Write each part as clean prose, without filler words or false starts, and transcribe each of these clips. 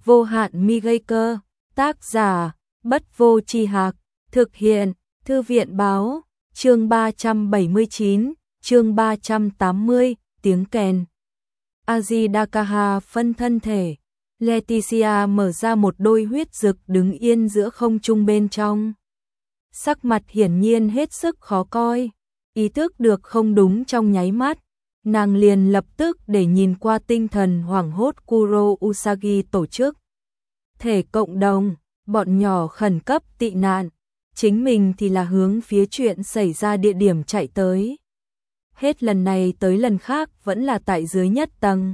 vô hạn mi gây cơ, tác giả, Bất Vô Tri Hạc, thực hiện, Thư viện báo, chương 379, chương 380, tiếng kèn. Ajidakaha phân thân thể, Leticia mở ra một đôi huyết dực đứng yên giữa không trung bên trong. Sắc mặt hiển nhiên hết sức khó coi, ý thức được không đúng trong nháy mắt, nàng liền lập tức để nhìn qua tinh thần hoảng hốt Kuro Usagi tổ chức. Thể cộng đồng, bọn nhỏ khẩn cấp tị nạn, chính mình thì là hướng phía chuyện xảy ra địa điểm chạy tới. Hết lần này tới lần khác vẫn là tại dưới nhất tầng.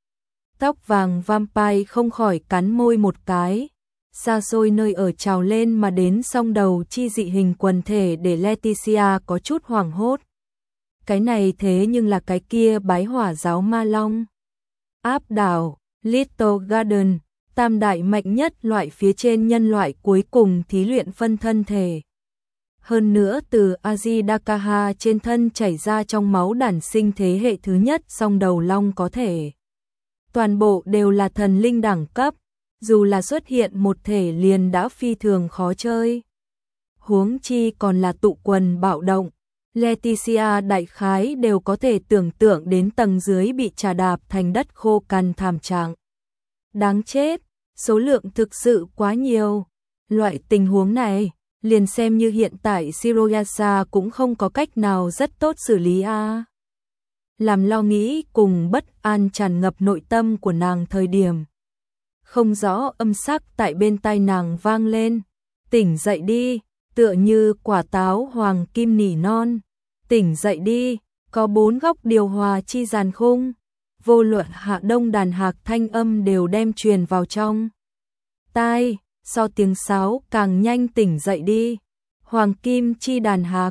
Tóc vàng vampire không khỏi cắn môi một cái, xa xôi nơi ở trào lên mà đến song đầu chi dị hình quần thể để Leticia có chút hoảng hốt. Cái này thế nhưng là cái kia bái hỏa giáo ma long. Áp đảo, Little Garden, tam đại mạnh nhất loại phía trên nhân loại cuối cùng thí luyện phân thân thể. Hơn nữa từ Ajidakaha trên thân chảy ra trong máu đản sinh thế hệ thứ nhất song đầu long có thể. Toàn bộ đều là thần linh đẳng cấp, dù là xuất hiện một thể liền đã phi thường khó chơi. Huống chi còn là tụ quần bạo động, Leticia đại khái đều có thể tưởng tượng đến tầng dưới bị trà đạp thành đất khô cằn thảm trạng. Đáng chết, số lượng thực sự quá nhiều. Loại tình huống này, liền xem như hiện tại Shiroyasa cũng không có cách nào rất tốt xử lý a. Làm lo nghĩ cùng bất an tràn ngập nội tâm của nàng thời điểm. Không rõ âm sắc tại bên tai nàng vang lên. Tỉnh dậy đi, tựa như quả táo hoàng kim nỉ non. Tỉnh dậy đi, có 4 góc điều hòa chi giàn khung. Vô luận hạ đông đàn hạc thanh âm đều đem truyền vào trong tai, so tiếng sáo càng nhanh tỉnh dậy đi. Hoàng kim chi đàn hạc.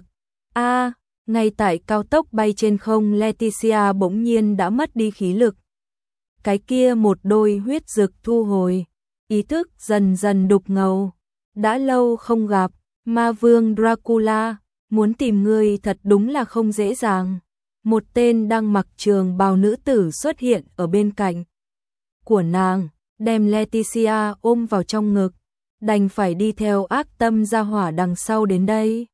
Ngay tại cao tốc bay trên không Leticia bỗng nhiên đã mất đi khí lực. Cái kia một đôi huyết dực thu hồi, ý thức dần dần đục ngầu. Đã lâu không gặp, ma vương Dracula, muốn tìm ngươi thật đúng là không dễ dàng. Một tên đang mặc trường bào nữ tử xuất hiện ở bên cạnh của nàng, đem Leticia ôm vào trong ngực, đành phải đi theo ác tâm gia hỏa đằng sau đến đây.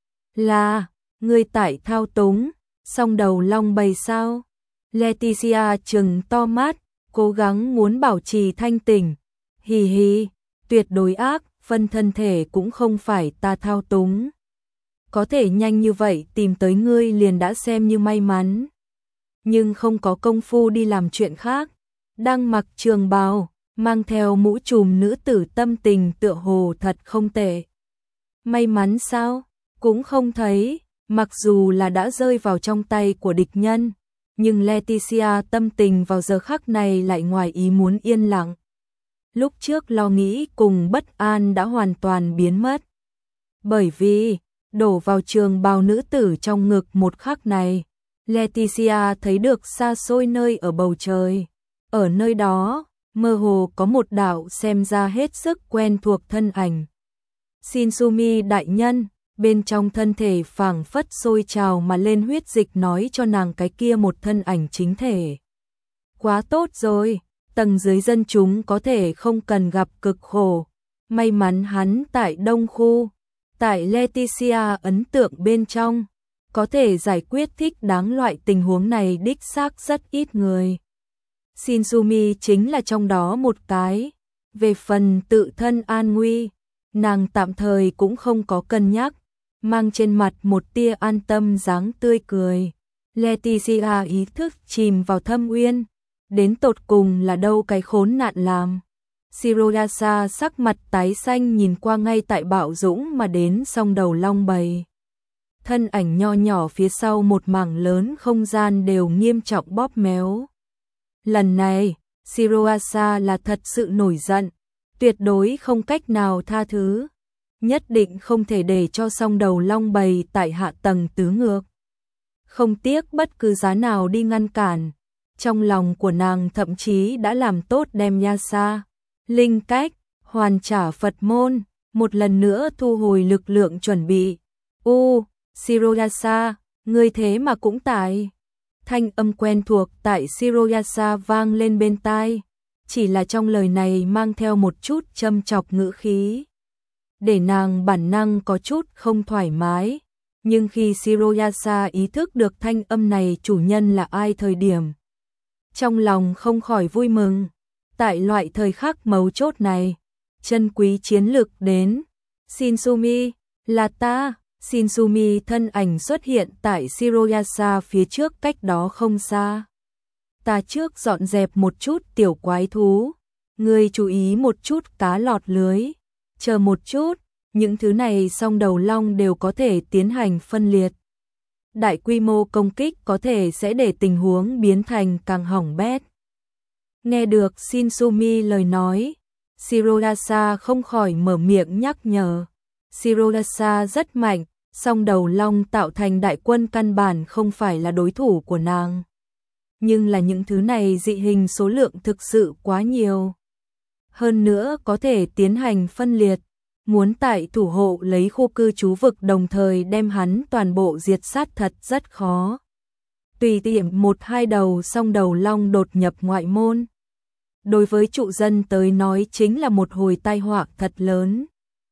Là, ngươi tại thao túng, song đầu long bầy sao? Leticia trừng to mắt, cố gắng muốn bảo trì thanh tỉnh. Hì hì, tuyệt đối ác, phân thân thể cũng không phải ta thao túng. Có thể nhanh như vậy tìm tới ngươi liền đã xem như may mắn. Nhưng không có công phu đi làm chuyện khác. Đang mặc trường bào, mang theo mũ trùm nữ tử tâm tình tựa hồ thật không tệ. May mắn sao? Cũng không thấy, mặc dù là đã rơi vào trong tay của địch nhân. Nhưng Leticia tâm tình vào giờ khắc này lại ngoài ý muốn yên lặng. Lúc trước lo nghĩ cùng bất an đã hoàn toàn biến mất. Bởi vì đổ vào trường bào nữ tử trong ngực một khắc này, Leticia thấy được xa xôi nơi ở bầu trời. Ở nơi đó, mơ hồ có một đạo xem ra hết sức quen thuộc thân ảnh. Shinsumi đại nhân, bên trong thân thể phảng phất sôi trào mà lên huyết dịch nói cho nàng cái kia một thân ảnh chính thể. Quá tốt rồi, tầng dưới dân chúng có thể không cần gặp cực khổ. May mắn hắn tại Đông Khu. Tại Leticia ấn tượng bên trong, có thể giải quyết thích đáng loại tình huống này đích xác rất ít người. Shinsumi chính là trong đó một cái. Về phần tự thân an nguy, nàng tạm thời cũng không có cân nhắc, mang trên mặt một tia an tâm dáng tươi cười. Leticia ý thức chìm vào thâm uyên, đến tột cùng là đâu cái khốn nạn làm. Shiroyasa sắc mặt tái xanh nhìn qua ngay tại bạo dũng mà đến song đầu long bầy. Thân ảnh nho nhỏ phía sau một mảng lớn không gian đều nghiêm trọng bóp méo. Lần này, Shiroyasa là thật sự nổi giận, tuyệt đối không cách nào tha thứ. Nhất định không thể để cho song đầu long bầy tại hạ tầng tứ ngược. Không tiếc bất cứ giá nào đi ngăn cản. Trong lòng của nàng thậm chí đã làm tốt đem Yasa linh cách, hoàn trả Phật môn, một lần nữa thu hồi lực lượng chuẩn bị. Shiroyasa, ngươi thế mà cũng tại. Thanh âm quen thuộc tại Shiroyasa vang lên bên tai. chỉ là trong lời này mang theo một chút châm chọc ngữ khí, để nàng bản năng có chút không thoải mái. Nhưng khi Shiroyasa ý thức được thanh âm này chủ nhân là ai thời điểm, trong lòng không khỏi vui mừng. Tại loại thời khắc mấu chốt này, chân quý chiến lực đến. Shinsumi, là ta. Shinsumi thân ảnh xuất hiện tại Shiroyasa phía trước cách đó không xa. Ta trước dọn dẹp một chút tiểu quái thú, ngươi chú ý một chút cá lọt lưới, chờ một chút, những thứ này song đầu long đều có thể tiến hành phân liệt. Đại quy mô công kích có thể sẽ để tình huống biến thành càng hỏng bét. Nghe được Shinsumi lời nói, Shiroyasa không khỏi mở miệng nhắc nhở. Shiroyasa rất mạnh, song đầu long tạo thành đại quân căn bản không phải là đối thủ của nàng. Nhưng là những thứ này dị hình số lượng thực sự quá nhiều. Hơn nữa có thể tiến hành phân liệt, muốn tại thủ hộ lấy khu cư trú vực đồng thời đem hắn toàn bộ diệt sát thật rất khó. Tùy tiện một hai đầu song đầu long đột nhập ngoại môn, đối với trụ dân tới nói chính là một hồi tai họa thật lớn.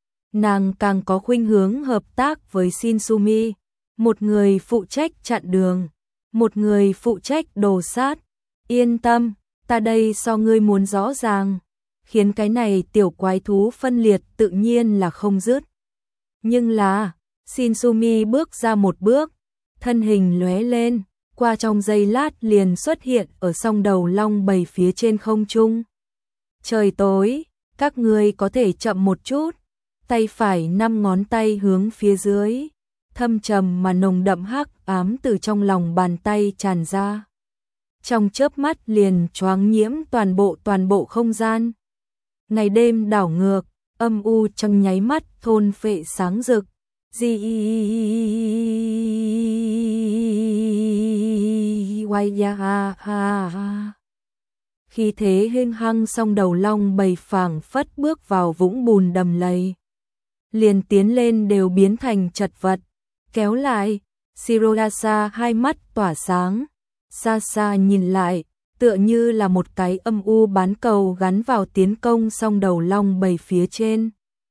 Nàng càng có khuynh hướng hợp tác với Shinsumi, một người phụ trách chặn đường, một người phụ trách đồ sát. Yên tâm, ta đây so ngươi muốn rõ ràng, khiến cái này tiểu quái thú phân liệt tự nhiên là không dứt. Nhưng là, Shinsumi bước ra một bước, thân hình lóe lên, qua trong giây lát liền xuất hiện ở song đầu long bầy phía trên không trung. Trời tối, các ngươi có thể chậm một chút. Tay phải 5 ngón tay hướng phía dưới, thâm trầm mà nồng đậm hắc ám từ trong lòng bàn tay tràn ra. Trong chớp mắt liền choáng nhiễm toàn bộ không gian. Ngày đêm đảo ngược, âm u trong nháy mắt thôn phệ sáng rực. Khi thế hênh hăng song đầu long bầy phảng phất bước vào vũng bùn đầm lầy, liền tiến lên đều biến thành chật vật. Kéo lại, Shiroyasa hai mắt tỏa sáng, xa xa nhìn lại, tựa như là một cái âm u bán cầu gắn vào tiến công song đầu long bầy phía trên.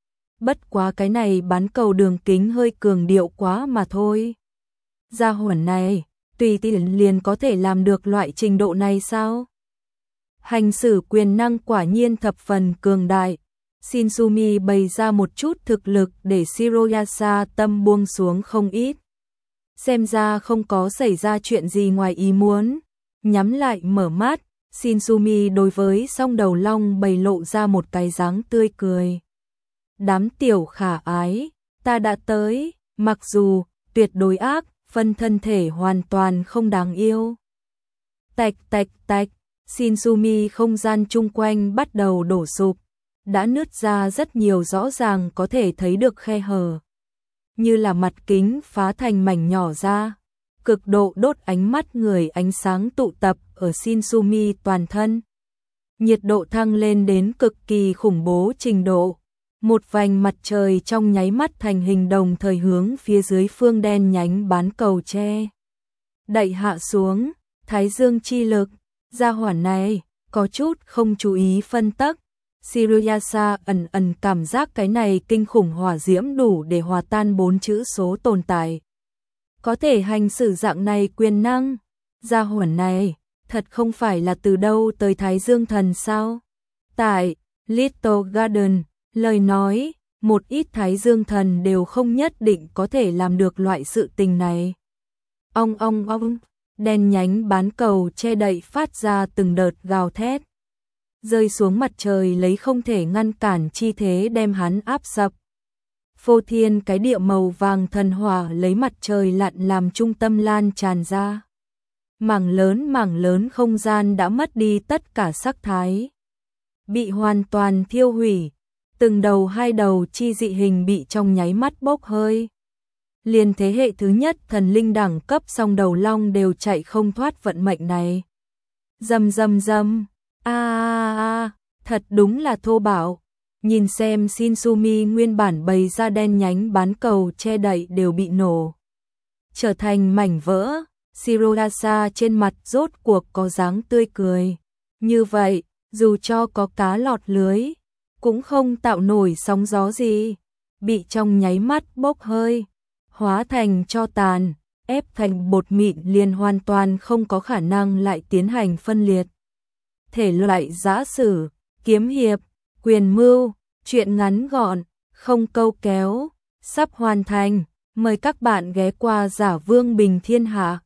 Bất quá cái này bán cầu đường kính hơi cường điệu quá mà thôi. Gia hỏa này, tùy tiện liền có thể làm được loại trình độ này sao? Hành xử quyền năng quả nhiên thập phần cường đại. Shinsumi bày ra một chút thực lực để Shiroyasa tâm buông xuống không ít. Xem ra không có xảy ra chuyện gì ngoài ý muốn. Nhắm lại mở mắt, Shinsumi đối với song đầu long bày lộ ra một cái dáng tươi cười. Đám tiểu khả ái, ta đã tới, mặc dù tuyệt đối ác, phân thân thể hoàn toàn không đáng yêu. Tạch tạch tạch, Shinsumi không gian chung quanh bắt đầu đổ sụp, đã nứt ra rất nhiều rõ ràng có thể thấy được khe hở. Như là mặt kính phá thành mảnh nhỏ ra, cực độ đốt ánh mắt người ánh sáng tụ tập ở Shinsumi toàn thân. Nhiệt độ thăng lên đến cực kỳ khủng bố trình độ. Một vành mặt trời trong nháy mắt thành hình đồng thời hướng phía dưới phương đen nhánh bán cầu tre. Đậy hạ xuống, thái dương chi lực, gia hỏa này, có chút không chú ý phân tắc. Shiroyasa ẩn cảm giác cái này kinh khủng hỏa diễm đủ để hòa tan 4 chữ số tồn tại. Có thể hành xử dạng này quyền năng, gia hỏa này, thật không phải là từ đâu tới Thái Dương Thần sao? Tại Little Garden, lời nói, một ít Thái Dương Thần đều không nhất định có thể làm được loại sự tình này. Ong, đen nhánh bán cầu che đậy phát ra từng đợt gào thét. Rơi xuống mặt trời lấy không thể ngăn cản chi thế đem hắn áp sập. Phô thiên cái địa màu vàng thần hỏa lấy mặt trời lặn làm trung tâm lan tràn ra. Mảng lớn không gian đã mất đi tất cả sắc thái. Bị hoàn toàn thiêu hủy, từng đầu hai đầu chi dị hình bị trong nháy mắt bốc hơi. Liền thế hệ thứ nhất thần linh đẳng cấp song đầu long đều chạy không thoát vận mệnh này. Rầm, thật đúng là thô bạo. Nhìn xem Shinsumi nguyên bản bày ra đen nhánh bán cầu che đậy đều bị nổ, trở thành mảnh vỡ. Shiroyasa trên mặt rốt cuộc có dáng tươi cười. Như vậy, dù cho có cá lọt lưới, cũng không tạo nổi sóng gió gì, bị trong nháy mắt bốc hơi, hóa thành tro tàn, ép thành bột mịn liền hoàn toàn không có khả năng lại tiến hành phân liệt. Thể loại giã sử, kiếm hiệp, quyền mưu, truyện ngắn gọn, không câu kéo, sắp hoàn thành, mời các bạn ghé qua Giả Vương Bình Thiên Hạ.